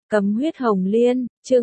Cấm huyết hồng liên, chương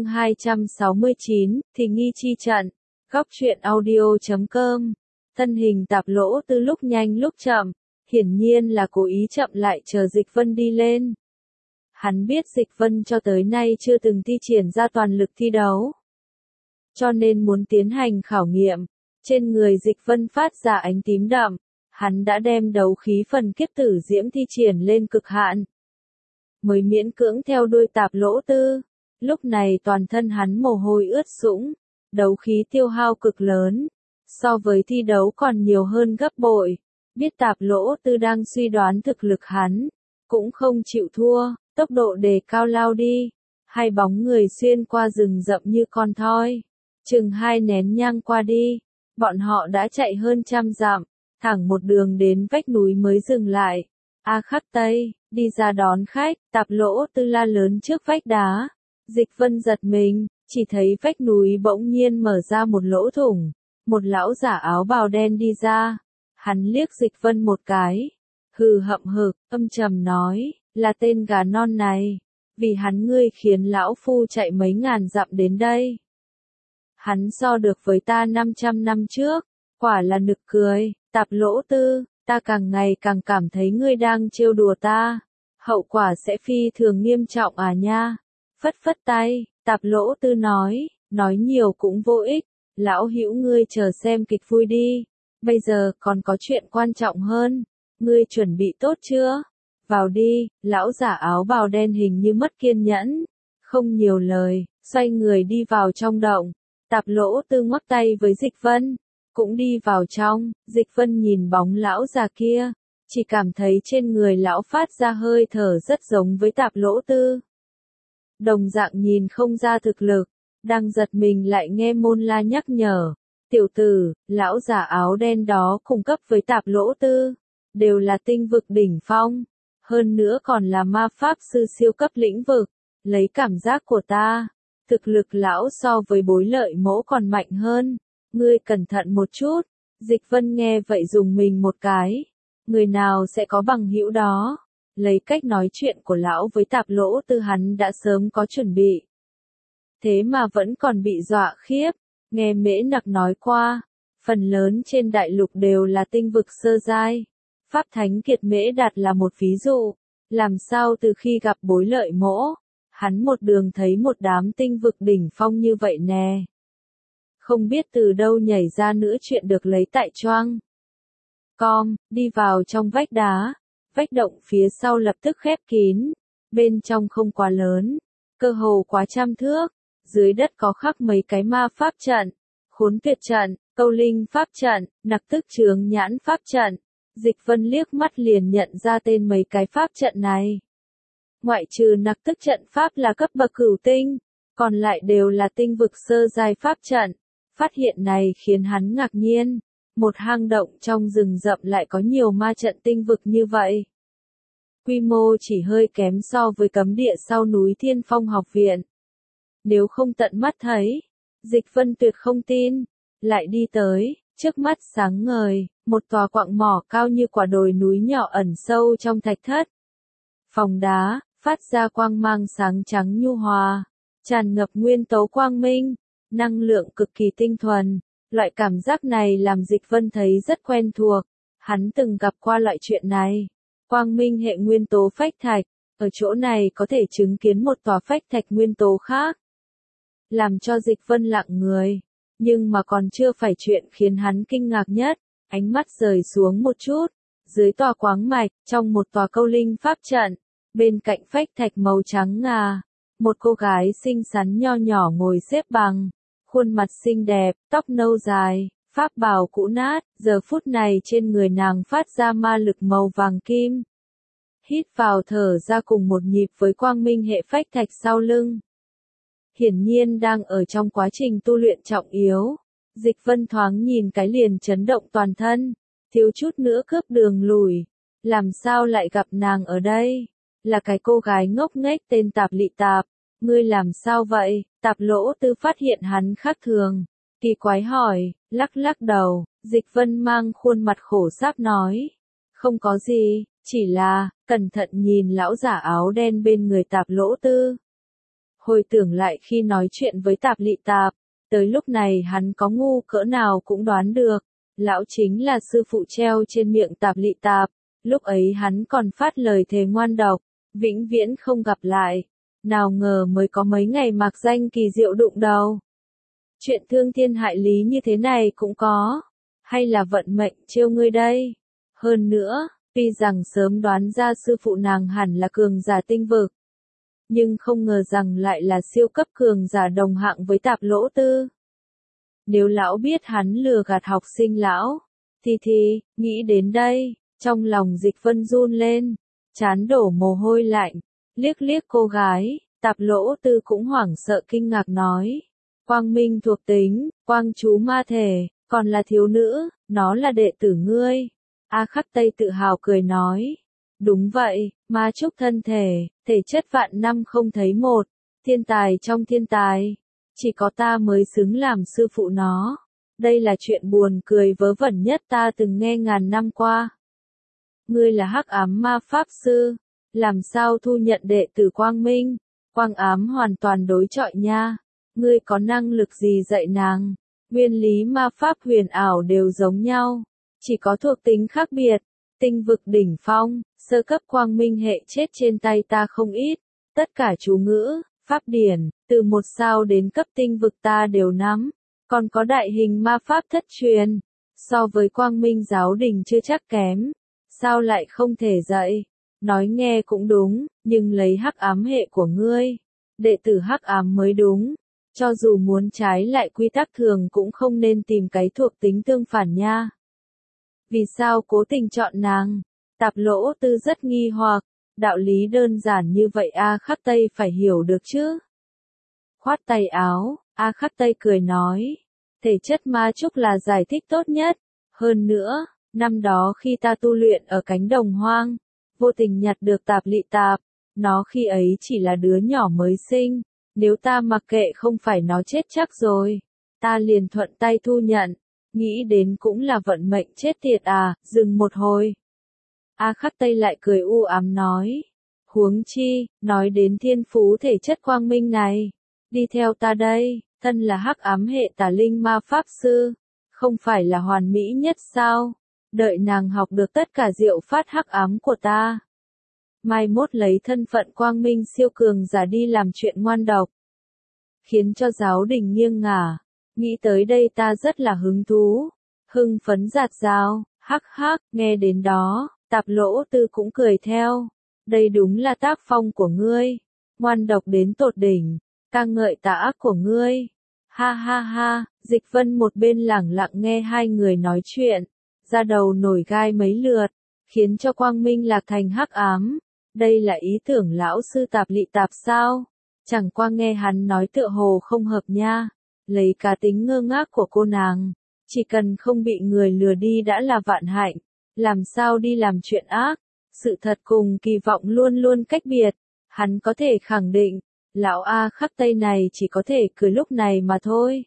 269, thì nghi chi trận. Góc truyện audio.com. Thân hình Tạp Lỗ Tư lúc nhanh lúc chậm, hiển nhiên là cố ý chậm lại chờ Dịch Vân đi lên. Hắn biết Dịch Vân cho tới nay chưa từng thi triển ra toàn lực thi đấu, cho nên muốn tiến hành khảo nghiệm. Trên người Dịch Vân phát ra ánh tím đậm, hắn đã đem đấu khí phần kiếp tử diễm thi triển lên cực hạn, mới miễn cưỡng theo đuôi Tạp Lỗ Tư. Lúc này toàn thân hắn mồ hôi ướt sũng, đấu khí tiêu hao cực lớn, so với thi đấu còn nhiều hơn gấp bội. Biết Tạp Lỗ Tư đang suy đoán thực lực hắn, cũng không chịu thua, tốc độ đề cao lao đi. Hai bóng người xuyên qua rừng rậm như con thoi, chừng 2 nén nhang qua đi, bọn họ đã chạy hơn 100 dặm, thẳng một đường đến vách núi mới dừng lại. A Khắc Tây, đi ra đón khách, Tạp Lỗ Tư la lớn trước vách đá. Dịch Vân giật mình, chỉ thấy vách núi bỗng nhiên mở ra một lỗ thủng, một lão giả áo bào đen đi ra. Hắn liếc Dịch Vân một cái, hừ hậm hực, âm trầm nói, là tên gà non này, vì hắn ngươi khiến lão phu chạy mấy ngàn dặm đến đây. Hắn so được với ta 500 năm trước, quả là nực cười. Tạp Lỗ Tư, ta càng ngày càng cảm thấy ngươi đang trêu đùa ta, hậu quả sẽ phi thường nghiêm trọng à nha. Phất phất tay, Tạp Lỗ Tư nói nhiều cũng vô ích, lão hữu ngươi chờ xem kịch vui đi, bây giờ còn có chuyện quan trọng hơn, ngươi chuẩn bị tốt chưa? Vào đi. Lão giả áo bào đen hình như mất kiên nhẫn, không nhiều lời, xoay người đi vào trong động. Tạp Lỗ Tư ngoắc tay với Dịch Vân, cũng đi vào trong. Dịch Vân nhìn bóng lão già kia, chỉ cảm thấy trên người lão phát ra hơi thở rất giống với Tạp Lỗ Tư. Đồng dạng nhìn không ra thực lực, đang giật mình lại nghe Môn La nhắc nhở, tiểu tử, lão già áo đen đó cùng cấp với Tạp Lỗ Tư, đều là tinh vực đỉnh phong, hơn nữa còn là ma pháp sư siêu cấp lĩnh vực. Lấy cảm giác của ta, thực lực lão so với Bối Lợi Mỗ còn mạnh hơn, ngươi cẩn thận một chút. Dịch Vân nghe vậy dùng mình một cái, người nào sẽ có bằng hữu đó. Lấy cách nói chuyện của lão với Tạp Lỗ Tư hắn đã sớm có chuẩn bị, thế mà vẫn còn bị dọa khiếp. Nghe Mễ Nặc nói qua, phần lớn trên đại lục đều là tinh vực sơ giai, Pháp Thánh Kiệt Mễ Đạt là một ví dụ. Làm sao từ khi gặp Bối Lợi Mỗ, hắn một đường thấy một đám tinh vực đỉnh phong như vậy nè. Không biết từ đâu nhảy ra nữa chuyện được lấy tại choang. Đi vào trong vách đá, vách động phía sau lập tức khép kín, bên trong không quá lớn, cơ hồ quá 100 thước, dưới đất có khắc mấy cái ma pháp trận, Khốn Tuyệt trận, Câu Linh pháp trận, Nặc Tức Chướng Nhãn pháp trận. Dịch Vân liếc mắt liền nhận ra tên mấy cái pháp trận này. Ngoại trừ Nặc Tức trận pháp là cấp bậc cửu tinh, còn lại đều là tinh vực sơ giai pháp trận. Phát hiện này khiến hắn ngạc nhiên, một hang động trong rừng rậm lại có nhiều ma trận tinh vực như vậy. Quy mô chỉ hơi kém so với cấm địa sau núi Thiên Phong học viện. Nếu không tận mắt thấy, Dịch Vân tuyệt không tin. Lại đi tới, trước mắt sáng ngời, một tòa quặng mỏ cao như quả đồi núi nhỏ ẩn sâu trong thạch thất. Phòng đá, phát ra quang mang sáng trắng nhu hòa, tràn ngập nguyên tố quang minh, năng lượng cực kỳ tinh thuần. Loại cảm giác này làm Dịch Vân thấy rất quen thuộc, hắn từng gặp qua loại chuyện này. Quang minh hệ nguyên tố phách thạch, ở chỗ này có thể chứng kiến một tòa phách thạch nguyên tố khác. Làm cho Dịch Vân lặng người, nhưng mà còn chưa phải chuyện khiến hắn kinh ngạc nhất, ánh mắt rời xuống một chút, dưới tòa quáng mạch, trong một tòa câu linh pháp trận, bên cạnh phách thạch màu trắng ngà, một cô gái xinh xắn nho nhỏ ngồi xếp bằng, khuôn mặt xinh đẹp, tóc nâu dài, pháp bào cũ nát, giờ phút này trên người nàng phát ra ma lực màu vàng kim. Hít vào thở ra cùng một nhịp với quang minh hệ phách thạch sau lưng. Hiển nhiên đang ở trong quá trình tu luyện trọng yếu. Dịch Vân thoáng nhìn cái liền chấn động toàn thân, thiếu chút nữa cướp đường lùi. Làm sao lại gặp nàng ở đây? Là cái cô gái ngốc nghếch tên Tạp Lị Tạp. Ngươi làm sao vậy? Tạp Lỗ Tư phát hiện hắn khác thường, kỳ quái hỏi, lắc lắc đầu. Dịch Vân mang khuôn mặt khổ sáp nói, không có gì, chỉ là, cẩn thận nhìn lão giả áo đen bên người Tạp Lỗ Tư. Hồi tưởng lại khi nói chuyện với Tạp Lị Tạp, tới lúc này hắn có ngu cỡ nào cũng đoán được, lão chính là sư phụ treo trên miệng Tạp Lị Tạp, lúc ấy hắn còn phát lời thề ngoan độc, vĩnh viễn không gặp lại, nào ngờ mới có mấy ngày mạc danh kỳ diệu đụng đầu. Chuyện thương thiên hại lý như thế này cũng có, hay là vận mệnh trêu ngươi đây? Hơn nữa, tuy rằng sớm đoán ra sư phụ nàng hẳn là cường giả tinh vực, nhưng không ngờ rằng lại là siêu cấp cường giả đồng hạng với Tạp Lỗ Tư. Nếu lão biết hắn lừa gạt học sinh lão, thì, nghĩ đến đây, trong lòng Dịch Vân run lên, trán đổ mồ hôi lạnh, liếc liếc cô gái, Tạp Lỗ Tư cũng hoảng sợ kinh ngạc nói. Quang Minh thuộc tính, Quang chú ma thể, còn là thiếu nữ, nó là đệ tử ngươi. A Khắc Tây tự hào cười nói. Đúng vậy, ma trúc thân thể chất vạn năm không thấy một, thiên tài trong thiên tài. Chỉ có ta mới xứng làm sư phụ nó. Đây là chuyện buồn cười vớ vẩn nhất ta từng nghe ngàn năm qua. Ngươi là hắc ám ma pháp sư, làm sao thu nhận đệ tử Quang Minh? Quang ám hoàn toàn đối chọi nha. Ngươi có năng lực gì dạy nàng? Nguyên lý ma pháp huyền ảo đều giống nhau, chỉ có thuộc tính khác biệt. Tinh vực đỉnh phong, sơ cấp Quang Minh hệ chết trên tay ta không ít, tất cả chú ngữ, pháp điển, từ 1 sao đến cấp tinh vực ta đều nắm, còn có đại hình ma pháp thất truyền, so với Quang Minh giáo đình chưa chắc kém, sao lại không thể dạy? Nói nghe cũng đúng, nhưng lấy hắc ám hệ của ngươi, đệ tử hắc ám mới đúng. Cho dù muốn trái lại quy tắc thường cũng không nên tìm cái thuộc tính tương phản nha. Vì sao cố tình chọn nàng? Tạp Lỗ Tư rất nghi hoặc, đạo lý đơn giản như vậy A Khắc Tây phải hiểu được chứ. Khoát tay áo, A Khắc Tây cười nói, thể chất ma trúc là giải thích tốt nhất. Hơn nữa, năm đó khi ta tu luyện ở cánh đồng hoang, vô tình nhặt được Tạp Lị Tạp, nó khi ấy chỉ là đứa nhỏ mới sinh. Nếu ta mặc kệ không phải nó chết chắc rồi, ta liền thuận tay thu nhận, nghĩ đến cũng là vận mệnh chết tiệt à, dừng một hồi. A Khắc Tây lại cười u ám nói, huống chi, nói đến thiên phú thể chất Quang Minh này, đi theo ta đây, thân là hắc ám hệ tà linh ma pháp sư, không phải là hoàn mỹ nhất sao, đợi nàng học được tất cả diệu phát hắc ám của ta. Mai mốt lấy thân phận Quang Minh siêu cường giả đi làm chuyện ngoan độc, khiến cho giáo đình nghiêng ngả. Nghĩ tới đây ta rất là hứng thú, hưng phấn rạt rào, hắc hắc, nghe đến đó, Tạp Lỗ Tư cũng cười theo. Đây đúng là tác phong của ngươi, ngoan độc đến tột đỉnh, ca ngợi tà ác của ngươi. Ha ha ha, Dịch Vân một bên lẳng lặng nghe hai người nói chuyện, da đầu nổi gai mấy lượt, khiến cho Quang Minh lạc thành hắc ám. Đây là ý tưởng lão sư Tạp Lị Tạp sao? Chẳng qua nghe hắn nói tựa hồ không hợp nha. Lấy cá tính ngơ ngác của cô nàng, chỉ cần không bị người lừa đi đã là vạn hạnh, làm sao đi làm chuyện ác. Sự thật cùng kỳ vọng luôn luôn cách biệt, hắn có thể khẳng định, lão A Khắc Tây này chỉ có thể cười lúc này mà thôi.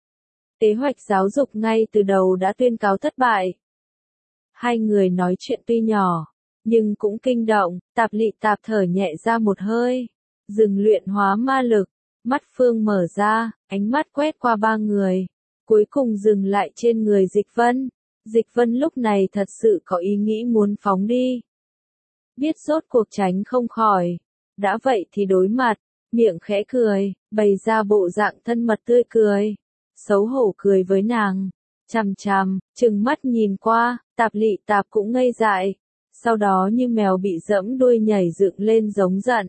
Kế hoạch giáo dục ngay từ đầu đã tuyên cáo thất bại. Hai người nói chuyện tuy nhỏ, nhưng cũng kinh động. Tạp Lị Tạp thở nhẹ ra một hơi, dừng luyện hóa ma lực, mắt phương mở ra, ánh mắt quét qua ba người, cuối cùng dừng lại trên người Dịch Vân. Dịch Vân lúc này thật sự có ý nghĩ muốn phóng đi. Biết rốt cuộc tránh không khỏi, đã vậy thì đối mặt, miệng khẽ cười, bày ra bộ dạng thân mật tươi cười, xấu hổ cười với nàng, chằm chằm, trừng mắt nhìn qua. Tạp Lị Tạp cũng ngây dại, sau đó như mèo bị giẫm đuôi nhảy dựng lên giống giận.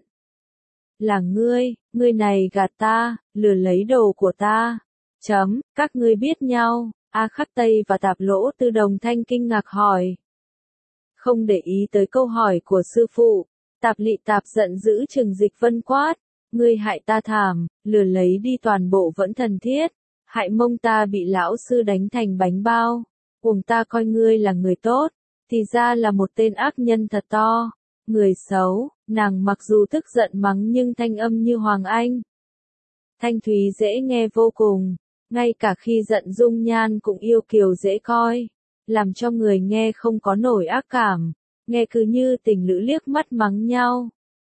Là ngươi này gạt ta, lừa lấy đồ của ta. Các ngươi biết nhau? A Khắc Tây và Tạp Lỗ Tư đồng thanh kinh ngạc hỏi. Không để ý tới câu hỏi của sư phụ, Tạp Lị Tạp giận dữ trừng Dịch Vân quát. Ngươi hại ta thảm, lừa lấy đi toàn bộ vẫn thần thiết, hại mông ta bị lão sư đánh thành bánh bao. Uổng ta coi ngươi là người tốt, thì ra là một tên ác nhân thật to. Người xấu, nàng mặc dù tức giận mắng nhưng thanh âm như Hoàng Anh. Thanh thúy dễ nghe vô cùng, ngay cả khi giận dung nhan cũng yêu kiều dễ coi, làm cho người nghe không có nổi ác cảm, nghe cứ như tình lữ liếc mắt mắng nhau.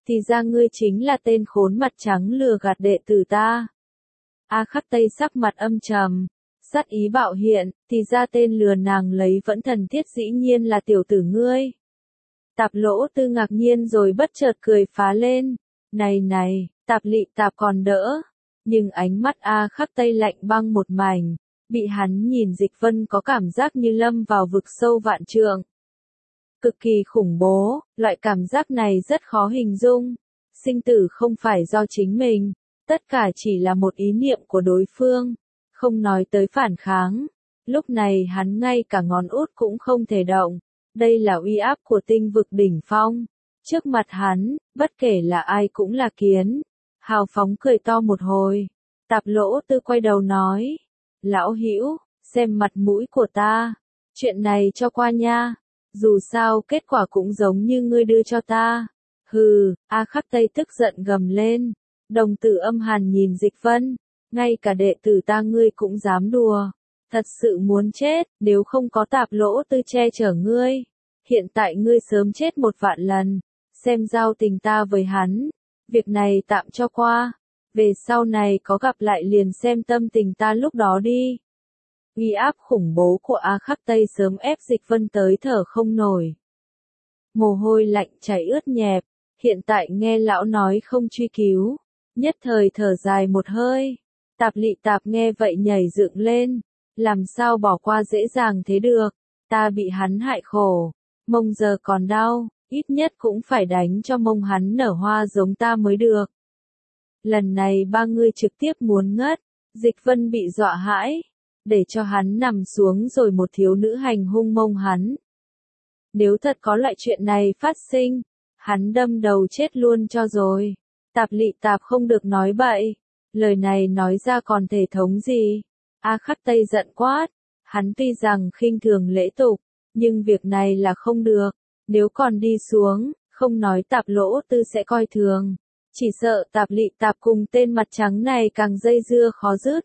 thì ra ngươi chính là tên khốn mặt trắng lừa gạt đệ tử ta. A Khắc Tây sắc mặt âm trầm, sát ý bạo hiện, thì ra tên lừa nàng lấy vẫn thần thiết dĩ nhiên là tiểu tử ngươi. Tạp Lỗ Tư ngạc nhiên rồi bất chợt cười phá lên, này, Tạp Lị Tạp còn đỡ, nhưng ánh mắt A Khắc Tây lạnh băng một mảnh, bị hắn nhìn Dịch Vân có cảm giác như lâm vào vực sâu vạn trượng. Cực kỳ khủng bố, loại cảm giác này rất khó hình dung, sinh tử không phải do chính mình, tất cả chỉ là một ý niệm của đối phương, không nói tới phản kháng. Lúc này hắn ngay cả ngón út cũng không thể động, đây là uy áp của tinh vực đỉnh phong. Trước mặt hắn, bất kể là ai cũng là kiến. Hào phóng cười to một hồi, Tạp Lỗ Tư quay đầu nói, lão hữu, xem mặt mũi của ta, chuyện này cho qua nha, dù sao kết quả cũng giống như ngươi đưa cho ta. Hừ, A Khắc Tây tức giận gầm lên, đồng tử âm hàn nhìn Dịch Vân, ngay cả đệ tử ta ngươi cũng dám đùa, thật sự muốn chết, nếu không có Tạp Lỗ Tư che chở ngươi, hiện tại ngươi sớm chết 1.000.000 lần, xem giao tình ta với hắn, việc này tạm cho qua, về sau này có gặp lại liền xem tâm tình ta lúc đó đi. Uy áp khủng bố của A Khắc Tây sớm ép Dịch Vân tới thở không nổi. Mồ hôi lạnh chảy ướt nhẹp, hiện tại nghe lão nói không truy cứu, nhất thời thở dài một hơi. Tạp Lị Tạp nghe vậy nhảy dựng lên, làm sao bỏ qua dễ dàng thế được, ta bị hắn hại khổ, mông giờ còn đau, ít nhất cũng phải đánh cho mông hắn nở hoa giống ta mới được. Lần này ba người trực tiếp muốn ngất, Dịch Vân bị dọa hãi, để cho hắn nằm xuống rồi một thiếu nữ hành hung mông hắn. Nếu thật có loại chuyện này phát sinh, hắn đâm đầu chết luôn cho rồi. Tạp Lị Tạp không được nói bậy, lời này nói ra còn thể thống gì. A Khắc Tây giận quát, hắn tuy rằng khinh thường lễ tục, nhưng việc này là không được, nếu còn đi xuống, không nói Tạp Lỗ Tư sẽ coi thường, chỉ sợ Tạp Lị Tạp cùng tên mặt trắng này càng dây dưa khó dứt.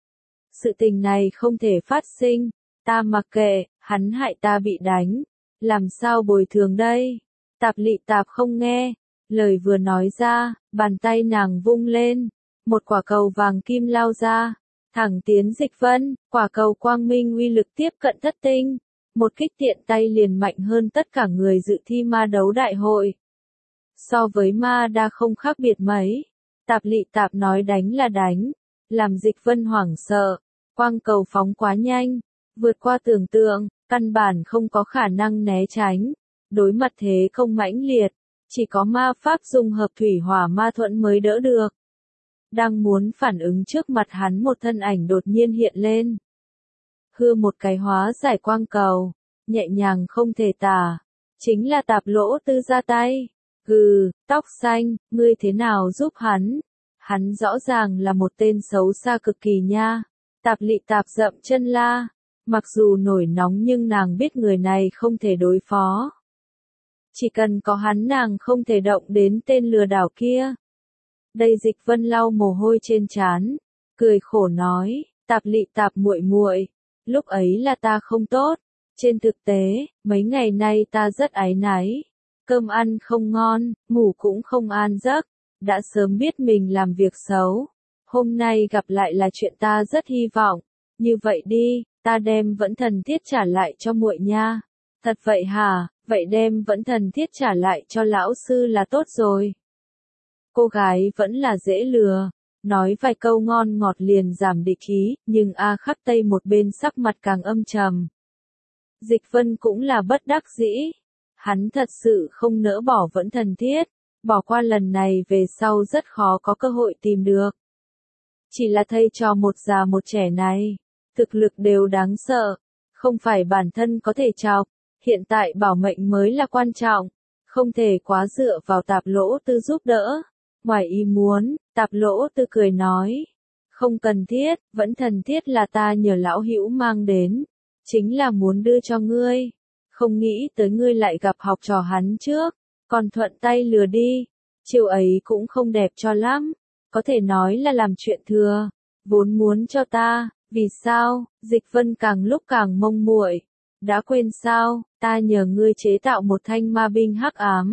Sự tình này không thể phát sinh, ta mặc kệ, hắn hại ta bị đánh, làm sao bồi thường đây? Tạp Lị Tạp không nghe, lời vừa nói ra, bàn tay nàng vung lên, một quả cầu vàng kim lao ra, thẳng tiến Dịch Vân, quả cầu quang minh uy lực tiếp cận thất tinh, một kích tiện tay liền mạnh hơn tất cả người dự thi ma đấu đại hội. So với ma đa không khác biệt mấy, Tạp Lị Tạp nói đánh là đánh, làm Dịch Vân hoảng sợ, quang cầu phóng quá nhanh, vượt qua tưởng tượng, căn bản không có khả năng né tránh, đối mặt thế không mãnh liệt, chỉ có ma pháp dung hợp thủy hỏa ma thuẫn mới đỡ được. Đang muốn phản ứng trước mặt hắn một thân ảnh đột nhiên hiện lên. Hư một cái hóa giải quang cầu, nhẹ nhàng không thể tả, chính là Tạp Lỗ Tư ra tay. Gừ, tóc xanh, ngươi thế nào giúp hắn? Hắn rõ ràng là một tên xấu xa cực kỳ nha. Tạp Lị Tạp dậm chân la, mặc dù nổi nóng nhưng nàng biết người này không thể đối phó. Chỉ cần có hắn nàng không thể động đến tên lừa đảo kia. Đây Dịch Vân lau mồ hôi trên trán, cười khổ nói, Tạp Lị Tạp muội muội, lúc ấy là ta không tốt, trên thực tế, mấy ngày nay ta rất áy náy, cơm ăn không ngon, ngủ cũng không an giấc, đã sớm biết mình làm việc xấu, hôm nay gặp lại là chuyện ta rất hy vọng, như vậy đi, ta đem vẫn thần thiết trả lại cho muội nha. Thật vậy hả, vậy đem vẫn thần thiết trả lại cho lão sư là tốt rồi. Cô gái vẫn là dễ lừa, nói vài câu ngon ngọt liền giảm địch ý, nhưng A Khắc Tây một bên sắc mặt càng âm trầm. Dịch Vân cũng là bất đắc dĩ, hắn thật sự không nỡ bỏ vẫn thần thiết, bỏ qua lần này về sau rất khó có cơ hội tìm được. Chỉ là thầy trò một già một trẻ này, thực lực đều đáng sợ, không phải bản thân có thể chọc, hiện tại bảo mệnh mới là quan trọng, không thể quá dựa vào Tạp Lỗ Tư giúp đỡ. Ngoài ý muốn, Tạp Lỗ Tư cười nói, không cần thiết, vẫn thần thiết là ta nhờ lão hữu mang đến, chính là muốn đưa cho ngươi, không nghĩ tới ngươi lại gặp học trò hắn trước, còn thuận tay lừa đi, chiều ấy cũng không đẹp cho lắm, có thể nói là làm chuyện thừa, vốn muốn cho ta, vì sao? Dịch Vân càng lúc càng mông muội, đã quên sao, ta nhờ ngươi chế tạo một thanh ma binh hắc ám,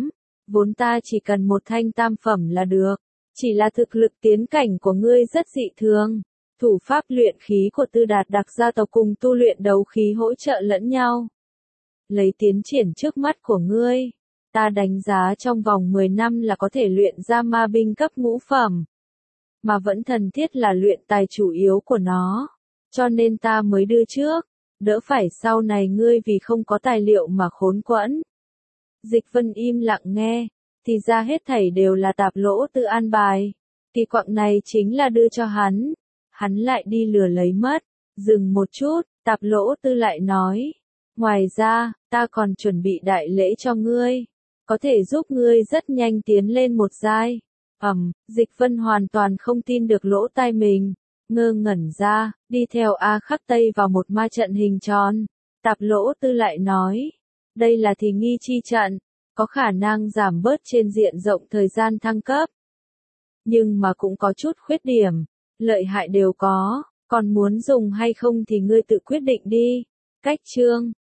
Vốn ta chỉ cần một thanh tam phẩm là được. Chỉ là thực lực tiến cảnh của ngươi rất dị thường. Thủ pháp luyện khí của Tư Đạt đặc gia tộc cùng tu luyện đấu khí hỗ trợ lẫn nhau. Lấy tiến triển trước mắt của ngươi, ta đánh giá trong vòng 10 năm là có thể luyện ra ma binh cấp ngũ phẩm. Mà vẫn thần thiết là luyện tài chủ yếu của nó. Cho nên ta mới đưa trước. Đỡ phải sau này ngươi vì không có tài liệu mà khốn quẫn. Dịch Vân im lặng nghe. Thì ra hết thảy đều là Tạp Lỗ Tư an bài. Thì quặng này chính là đưa cho hắn. Hắn lại đi lừa lấy mất. Dừng một chút, Tạp Lỗ Tư lại nói. Ngoài ra, ta còn chuẩn bị đại lễ cho ngươi. Có thể giúp ngươi rất nhanh tiến lên một giai. Dịch Vân hoàn toàn không tin được lỗ tai mình. Ngơ ngẩn ra, đi theo A Khắc Tây vào một ma trận hình tròn. Tạp Lỗ Tư lại nói. Đây là thì nghi chi trận. Có khả năng giảm bớt trên diện rộng thời gian thăng cấp. Nhưng mà cũng có chút khuyết điểm. Lợi hại đều có. Còn muốn dùng hay không thì ngươi tự quyết định đi. Cách chương